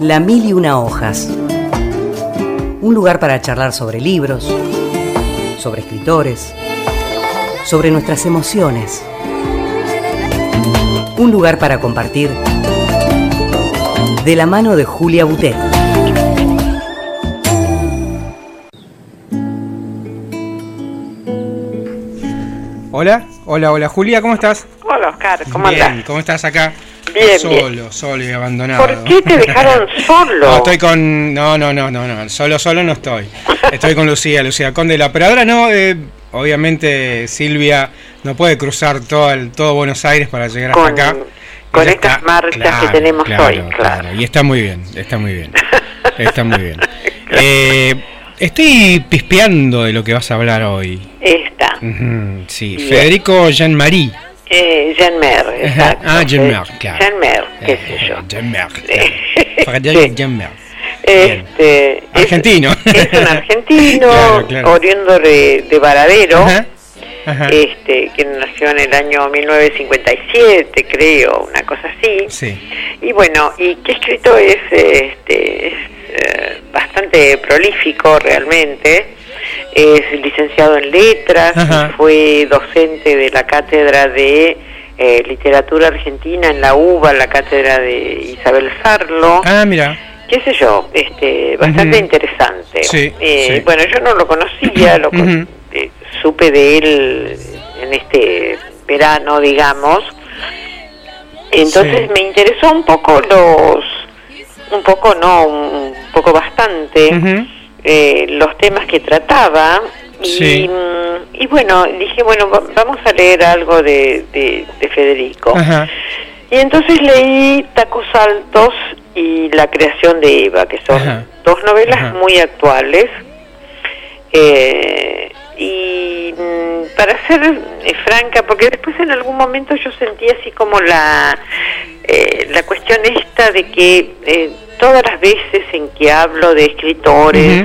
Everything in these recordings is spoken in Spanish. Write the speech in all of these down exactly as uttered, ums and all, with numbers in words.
La Mil y Una Hojas. Un lugar para charlar sobre libros, sobre escritores, sobre nuestras emociones. Un lugar para compartir de la mano de Julia Butet. Hola, hola, hola Julia, ¿cómo estás? Hola Oscar, ¿cómo bien, andás? ¿Cómo estás acá? Bien, solo, bien. Solo y abandonado. ¿Por qué te dejaron solo? No, estoy con... No, no, no, no, no, solo, solo no estoy. Estoy con Lucía, Lucía Cóndela, pero ahora no, eh, obviamente Silvia no puede cruzar todo, el, todo Buenos Aires para llegar con, hasta acá. Con Ella estas está, marchas claro, que tenemos claro, hoy, claro. claro. Y está muy bien, está muy bien, está muy bien. Eh, estoy pispeando de lo que vas a hablar hoy. Está. Uh-huh, sí, Bien. Federico Jean-Marie. Eh, Jean-Mer, exacto. Ah, Jean-Mer, claro. Jean-Mer, qué Eh, sé yo. Jean-Mer, Sí. Federico Jean-Mer. Este, es, Argentino. Es un argentino, Claro, claro. oriundo de, de Varadero, Ajá, ajá. este, que nació en el año mil novecientos cincuenta y siete, creo, una cosa así. Sí. Y bueno, y que escrito es, este, es eh, bastante prolífico realmente. Es licenciado en letras, Ajá. fue docente de la cátedra de eh, literatura argentina en la U B A, la cátedra de Isabel Sarlo. Ah, mira. Qué sé yo, este, bastante Ujú. interesante. Sí, Eh, sí. Bueno, yo no lo conocía, lo con- Ujú. eh, supe de él en este verano, digamos. Entonces Sí. me interesó un poco los, un poco no, un poco bastante, Ujú. eh, los temas que trataba. Y, Sí. mm, y bueno, dije, bueno, va- vamos a leer algo de, de, de Federico. Ajá. Y entonces leí Tacos Altos y La creación de Eva, que son Ajá. dos novelas Ajá. muy actuales. Eh, y mm, para ser eh, franca, porque después en algún momento yo sentí así como la, eh, la cuestión esta de que eh, todas las veces en que hablo de escritores, Ujú.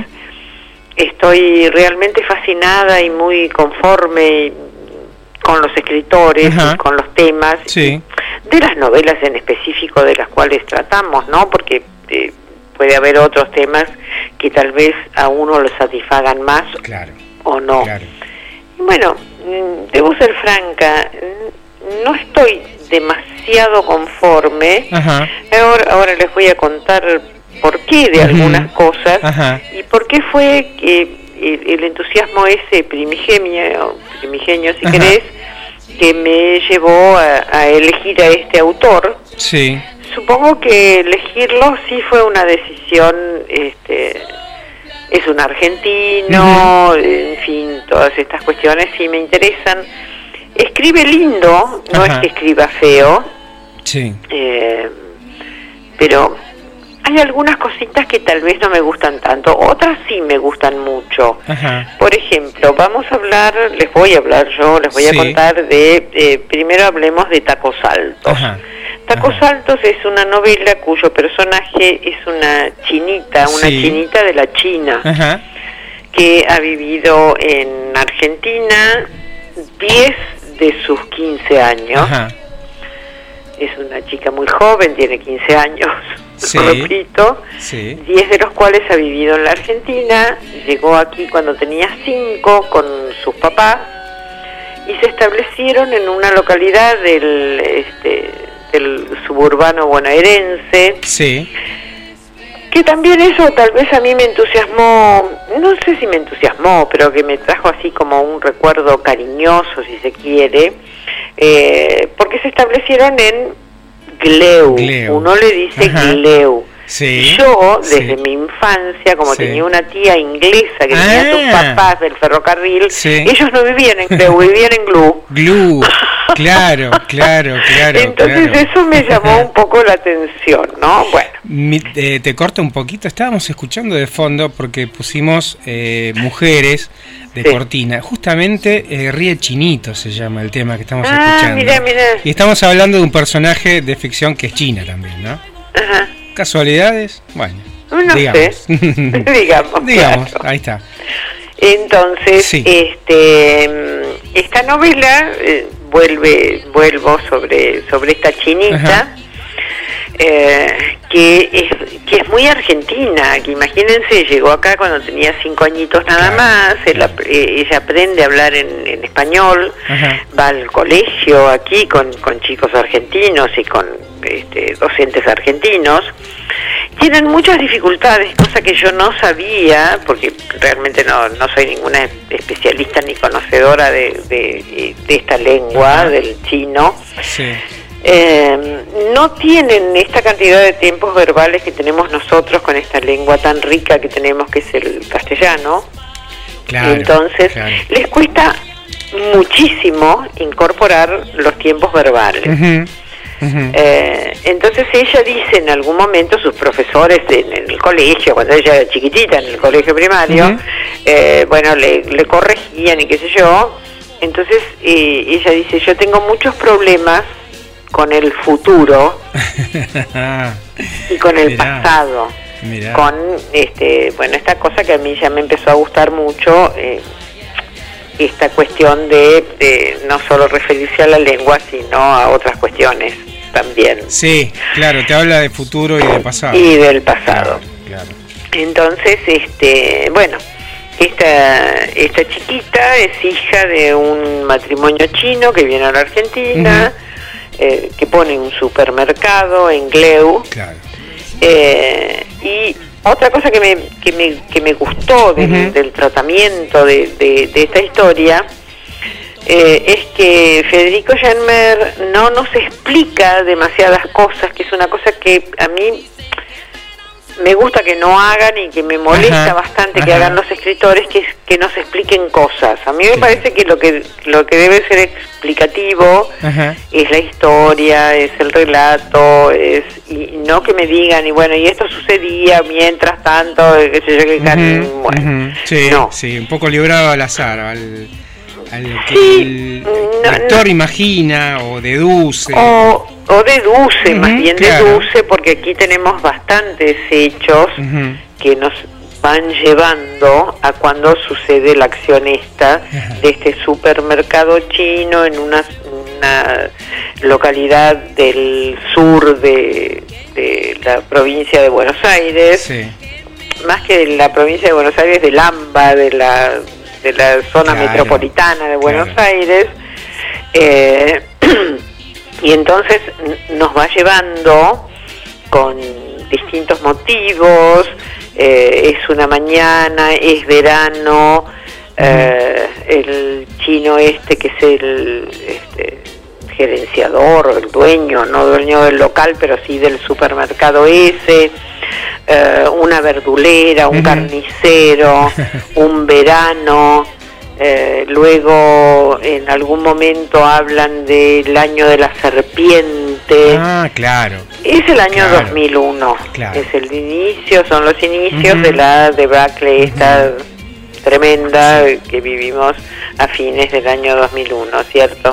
estoy realmente fascinada y muy conforme con los escritores, Ajá. y con los temas, Sí. de las novelas en específico de las cuales tratamos, ¿no? Porque eh, puede haber otros temas que tal vez a uno lo satisfagan más Claro, o no. claro. Y bueno, mm, debo ser franca, mm, no estoy demasiado conforme. Ajá. Ahora, ahora les voy a contar por qué de Ujú. algunas cosas Ajá. y por qué fue que el, el entusiasmo ese primigenio, primigenio si Ajá. querés, que me llevó a, a elegir a este autor. Sí. Supongo que elegirlo sí fue una decisión, este, es un argentino, en fin, todas estas cuestiones sí me interesan. Escribe lindo, no Ajá. es que escriba feo, Sí. eh, pero hay algunas cositas que tal vez no me gustan tanto, otras sí me gustan mucho. Ajá. Por ejemplo, vamos a hablar, les voy a hablar yo, les voy Sí. a contar de, eh, primero hablemos de Tacos Altos. Ajá. Tacos Ajá. Altos es una novela cuyo personaje es una chinita, una Sí. chinita de la China, Ajá. que ha vivido en Argentina diez de sus quince años. Ajá. Es una chica muy joven, tiene quince años, Sí. lo repito, Sí. diez de los cuales ha vivido en la Argentina, llegó aquí cuando tenía cinco con sus papás y se establecieron en una localidad del, este, del suburbano bonaerense, Sí. que también eso tal vez a mí me entusiasmó, no sé si me entusiasmó, pero que me trajo así como un recuerdo cariñoso, si se quiere, eh, porque se establecieron en Gleu, Gleu. uno le dice Ajá. Gleu. Sí. Yo, desde Sí. mi infancia, como Sí. tenía una tía inglesa que tenía Ah. sus papás del ferrocarril, Sí. ellos no vivían en Gleu, vivían en Glu. Glue. Claro, claro, claro. Entonces claro. eso me llamó un poco la atención, ¿no? Bueno. Mi- eh, te corto un poquito, estábamos escuchando de fondo porque pusimos eh, mujeres de Sí. cortina, justamente eh, Ríe Chinito se llama el tema que estamos Ah, escuchando. mirá, mirá. Y estamos hablando de un personaje de ficción que es china también, ¿no? Ajá. ¿Casualidades? Bueno, No digamos. sé, digamos, Digamos, claro. ahí está. Entonces, Sí. este, esta novela, eh, vuelve, vuelvo sobre, sobre esta chinita, Ajá. eh, que, es, que es muy argentina, que imagínense, llegó acá cuando tenía cinco añitos nada claro, más, claro. Él, eh, ella aprende a hablar en, en español, Ajá. va al colegio aquí con, con chicos argentinos y con este, docentes argentinos. Tienen muchas dificultades, cosa que yo no sabía, porque realmente no, no soy ninguna especialista ni conocedora de, de, de esta lengua, Ajá. del chino. Sí. Eh, no tienen esta cantidad de tiempos verbales que tenemos nosotros con esta lengua tan rica que tenemos, que es el castellano. Claro, Entonces, claro. les cuesta muchísimo incorporar los tiempos verbales. Uh-huh. Uh-huh. Eh, entonces ella dice en algún momento, sus profesores en, en el colegio, cuando ella era chiquitita en el colegio primario, Uh-huh. eh, bueno, le, le corregían y qué sé yo. Entonces eh, ella dice, yo tengo muchos problemas con el futuro y con el Mirá, pasado. mirá. Con este, bueno, esta cosa que a mí ya me empezó a gustar mucho, eh, esta cuestión de, de no solo referirse a la lengua, sino a otras cuestiones también. Sí, claro, te habla de futuro y de pasado. Y del pasado. Claro, claro. Entonces, este, bueno, esta, esta chiquita es hija de un matrimonio chino que viene a la Argentina, uh-huh. eh, que pone un supermercado en Gleu. Claro. Eh, y otra cosa que me, que me, que me gustó del, uh-huh. del tratamiento de, de, de esta historia eh, es que Federico Genmer no nos explica demasiadas cosas, que es una cosa que a mí me gusta que no hagan y que me molesta ajá, bastante ajá. que hagan los escritores, que que nos expliquen cosas. A mí me sí. parece que lo que lo que debe ser explicativo ajá. es la historia, es el relato, es y no que me digan y bueno, y esto sucedía mientras tanto, qué sé yo, que uh-huh, bueno, uh-huh. sí, no. sí, un poco librado al azar, al, al que sí, el no, lector no. imagina o deduce. O, o deduce, uh-huh, más bien claro. deduce, porque aquí tenemos bastantes hechos uh-huh. que nos van llevando a cuando sucede la acción esta uh-huh. de este supermercado chino en una, una localidad del sur de, de la provincia de Buenos Aires, sí. más que de la provincia de Buenos Aires, del AMBA, de la, de la zona claro. metropolitana de Buenos claro. Aires, eh, y entonces nos va llevando con distintos motivos. Eh, es una mañana, es verano, eh, el chino este que es el este, gerenciador, el dueño, no dueño del local, pero sí del supermercado ese, eh, una verdulera, un uh-huh. carnicero, un verano. Eh, luego en algún momento hablan del año de la serpiente. Ah, claro. Es el año claro. dos mil uno. Claro. Es el inicio, son los inicios uh-huh. de la debacle esta uh-huh. tremenda sí. que vivimos a fines del año dos mil uno, ¿cierto?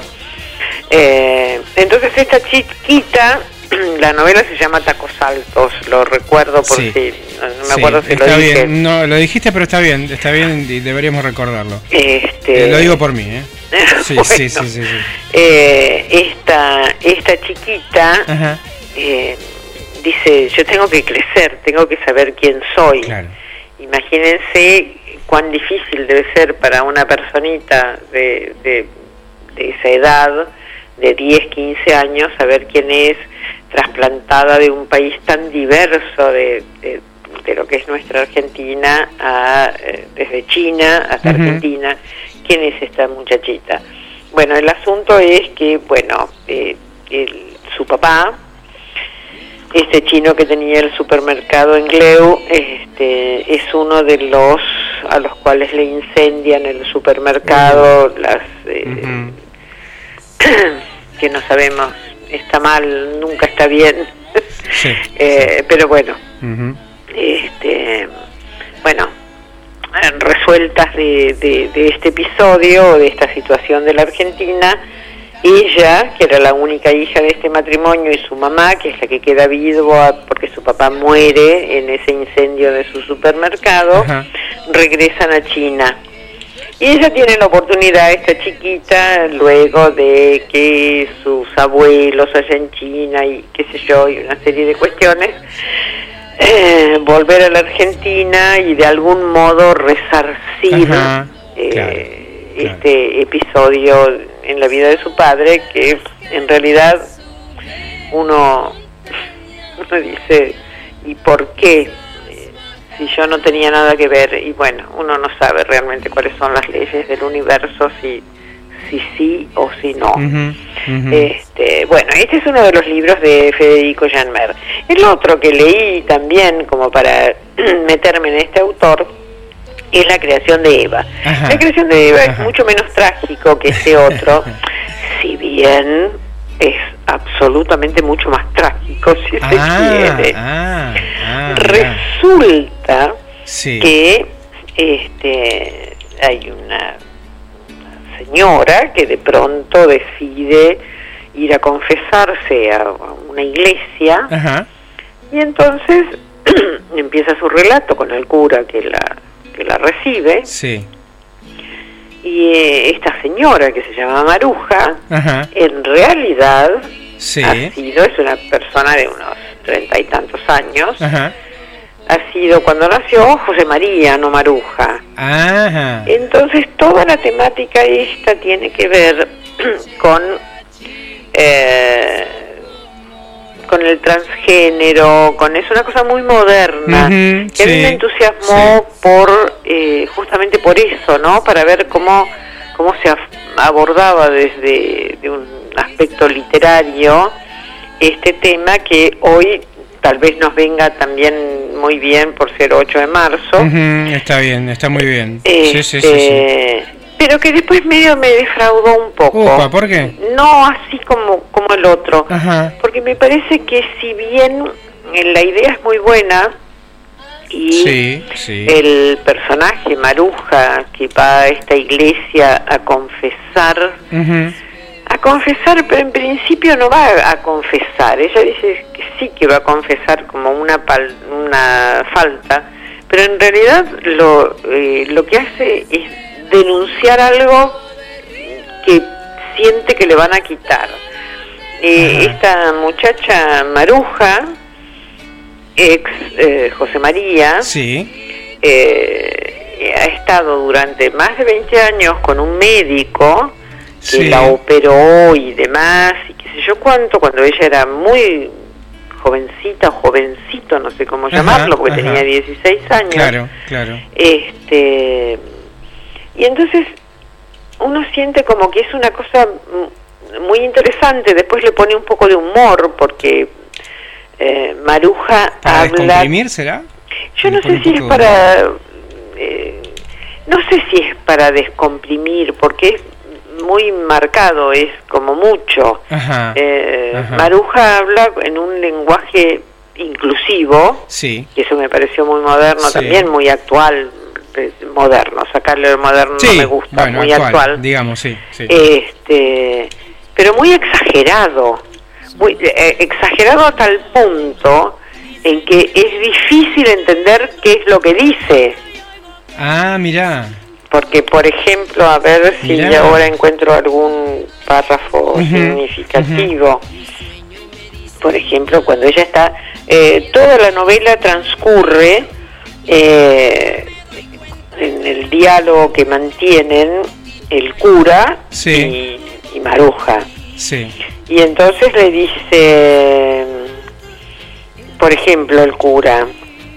Eh, entonces esta chiquita, la novela se llama Tacos Altos, lo recuerdo por sí. si, no, no me sí, acuerdo si está lo dije. Bien. No, lo dijiste, pero está bien, está bien y deberíamos recordarlo. Este... Eh, lo digo por mí, ¿eh? Sí, bueno, sí, sí, sí, sí. Eh, esta, esta chiquita eh, dice, yo tengo que crecer, tengo que saber quién soy. Claro. Imagínense cuán difícil debe ser para una personita de, de, de esa edad, de diez, quince años, saber quién es, trasplantada de un país tan diverso de, de, de lo que es nuestra Argentina, a, eh, desde China hasta uh-huh. Argentina. ¿Quién es esta muchachita? Bueno, el asunto es que, bueno, eh, el, su papá, este chino que tenía el supermercado en Gleu, este, es uno de los a los cuales le incendian el supermercado, uh-huh. las eh, uh-huh. que no sabemos, está mal, nunca está bien, sí, eh, sí. pero bueno, uh-huh. este, bueno, resueltas de, de, de este episodio, de esta situación de la Argentina, ella, que era la única hija de este matrimonio, y su mamá, que es la que queda viuda porque su papá muere en ese incendio de su supermercado, uh-huh. regresan a China. Y ella tiene la oportunidad, esta chiquita, luego de que sus abuelos allá en China y qué sé yo, y una serie de cuestiones, eh, volver a la Argentina y de algún modo resarcir Ajá, eh, claro, este claro. episodio en la vida de su padre, que en realidad uno, uno dice, ¿y por qué? Si yo no tenía nada que ver, y bueno, uno no sabe realmente cuáles son las leyes del universo, si si sí o si no. Uh-huh, uh-huh. Este, bueno, este es uno de los libros de Federico Janmer. El otro que leí también, como para meterme en este autor, es La creación de Eva. Ajá. La creación de Eva Ajá. es mucho menos trágico que este otro, si bien es absolutamente mucho más trágico, si ah, se quiere. Ah, ah, Resulta sí. que este, hay una, una señora que de pronto decide ir a confesarse a, a una iglesia. Ajá. Y entonces empieza su relato con el cura que la, que la recibe. Sí. Y eh, esta señora que se llama Maruja, Ajá. en realidad Sí. ha sido, es una persona de unos treinta y tantos años, Ajá. ha sido cuando nació José María, no Maruja. Ajá. Entonces toda la temática esta tiene que ver con eh, con el transgénero, con es una cosa muy moderna, Uh-huh, que a mí sí, me entusiasmó sí. por eh, justamente por eso, ¿no? Para ver cómo cómo se af- abordaba desde de un aspecto literario este tema que hoy tal vez nos venga también muy bien por ser ocho de marzo. Uh-huh, está bien, está muy bien. Este, Sí, sí, sí, sí. Pero que después medio me defraudó un poco. Upa, ¿por qué? No así como, como el otro. Ajá. Porque me parece que si bien eh, la idea es muy buena y Sí, sí. el personaje Maruja que va a esta iglesia a confesar, Uh-huh. a confesar, pero en principio no va a, a confesar. Ella dice que sí que va a confesar como una pal, una falta, pero en realidad lo eh, lo que hace es denunciar algo que siente que le van a quitar. Eh, esta muchacha Maruja, ex eh, José María, Sí. eh, ha estado durante más de veinte años con un médico que Sí. la operó y demás, y qué sé yo cuánto, cuando ella era muy jovencita o jovencito, no sé cómo Ajá, llamarlo, porque ajá. tenía dieciséis años. Claro, claro. Este, y entonces uno siente como que es una cosa mm, muy interesante. Después le pone un poco de humor, porque eh, Maruja ¿Para habla... descomprimir será? Yo no Le pone sé un si es poco de para... eh, no sé si es para descomprimir, porque es muy marcado, es como mucho. Ajá. Eh, Ajá. Maruja habla en un lenguaje inclusivo, Sí. y eso me pareció muy moderno, Sí. también muy actual, eh, moderno, sacarle el moderno Sí, no me gusta, bueno, muy actual, actual, digamos, sí, sí. este, pero muy exagerado, muy eh, exagerado a tal punto en que es difícil entender qué es lo que dice, Ah, mirá. porque por ejemplo, a ver si Mirá. ahora encuentro algún párrafo Ujú, significativo. Por ejemplo, cuando ella está, eh, toda la novela transcurre eh, en el diálogo que mantienen el cura Sí. y, y Maruja. Sí. Y entonces le dice, por ejemplo, el cura,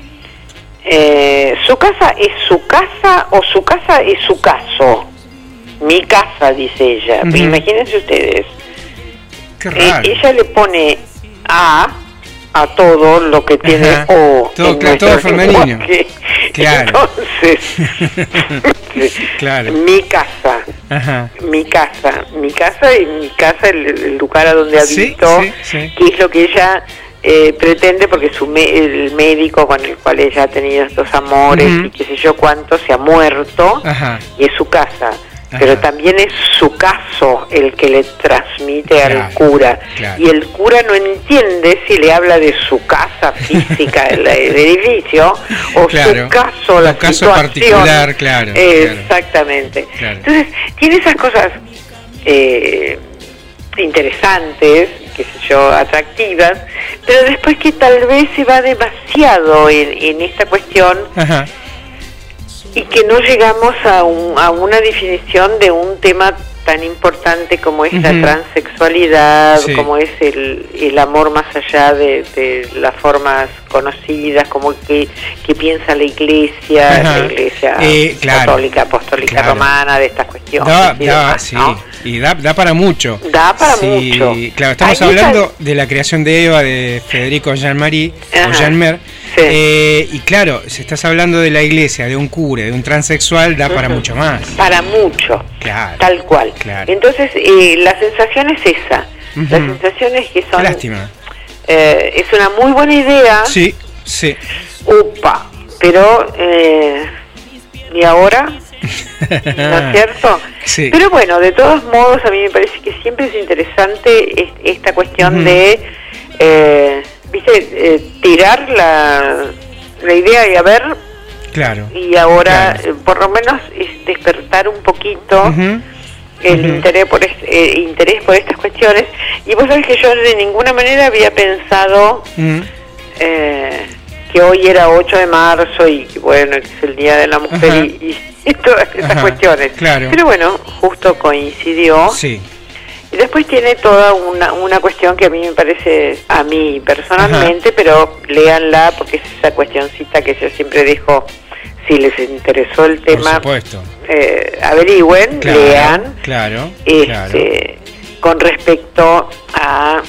eh, ¿su casa es su casa o su casa es su caso? Mi casa, dice ella. Ujú. Imagínense ustedes. Qué Eh, raro. ella le pone A a todo lo que tiene Ajá. O. Todo- en claro, todo nuestro femenino. lenguaje. Claro. Entonces, Claro. mi casa, Ajá. mi casa, mi casa y mi casa, el, el lugar a donde Sí, habito, sí, sí. que es lo que ella eh, pretende, porque su me- el médico con el cual ella ha tenido estos amores Ujú. y qué sé yo cuánto, se ha muerto, Ajá. y es su casa. Ajá. Pero también es su caso el que le transmite claro, al cura. Claro. Y el cura no entiende si le habla de su casa física, el, el edificio, o claro, su caso, la caso situación particular, claro. Exactamente. Claro. Entonces, tiene esas cosas eh, interesantes, qué sé yo, atractivas, pero después que tal vez se va demasiado en, en esta cuestión. Ajá. Y que no llegamos a, un, a una definición de un tema tan importante como es uh-huh. la transexualidad, sí. como es el, el amor más allá de, de las formas conocidas, como que, que piensa la Iglesia, uh-huh. la Iglesia eh, claro, católica, apostólica, claro. romana, de estas cuestiones. Da, y, da, demás, sí. ¿no? y da, da para mucho. Da para sí, mucho. Claro, estamos Ahí hablando está... de la creación de Eva de Federico Jean-Marie, uh-huh. o Jean-Mer. Sí. Eh, y claro, si estás hablando de la Iglesia, de un cura, de un transexual, da uh-huh. para mucho más. Para mucho, claro, tal cual. Claro. Entonces, eh, la sensación es esa. Uh-huh. La sensación es que son... Lástima. Eh, es una muy buena idea. Sí, sí. Upa, pero... Eh, ¿y ahora? ¿No es cierto? Sí. Pero bueno, de todos modos, a mí me parece que siempre es interesante esta cuestión uh-huh. de... Eh, ¿viste? Eh, tirar la, la idea y a ver, claro, y ahora claro. eh, por lo menos es despertar un poquito uh-huh. el uh-huh. interés por este, eh, interés por estas cuestiones. Y vos sabés que yo de ninguna manera había pensado uh-huh. eh, que hoy era ocho de marzo y que bueno, es el Día de la Mujer uh-huh. y, y todas esas uh-huh. cuestiones, claro. pero bueno, justo coincidió. Sí. Y después tiene toda una, una cuestión que a mí me parece, a mí personalmente, ajá. pero léanla porque es esa cuestioncita que yo siempre dejo, si les interesó el tema, por supuesto. Eh, averigüen, claro, lean, claro, este, claro. con respecto a,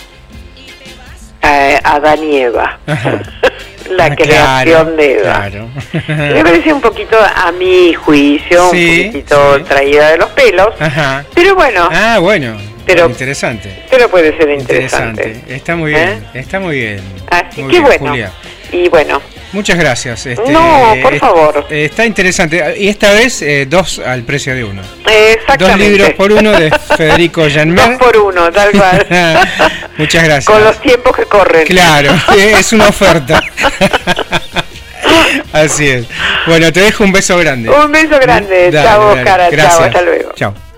a Adán y Eva, la ah, creación claro, de Eva. Claro. Me parece un poquito, a mi juicio, sí, un poquito sí. traída de los pelos, ajá. pero bueno. Ah, bueno. Pero, interesante. Pero puede ser interesante. interesante. Está muy bien, ¿Eh? está muy bien. Así muy que bien, bueno. Julia. Y bueno. Muchas gracias. Este, no, por eh, favor. Eh, está interesante. Y esta vez eh, dos al precio de uno. Exactamente. Dos libros por uno de Federico Jean-Mer. Dos por uno, tal cual. Muchas gracias. Con los tiempos que corren. Claro, es una oferta. Así es. Bueno, te dejo un beso grande. Un beso grande. Chao, Oscar. Chao, hasta luego. Chao.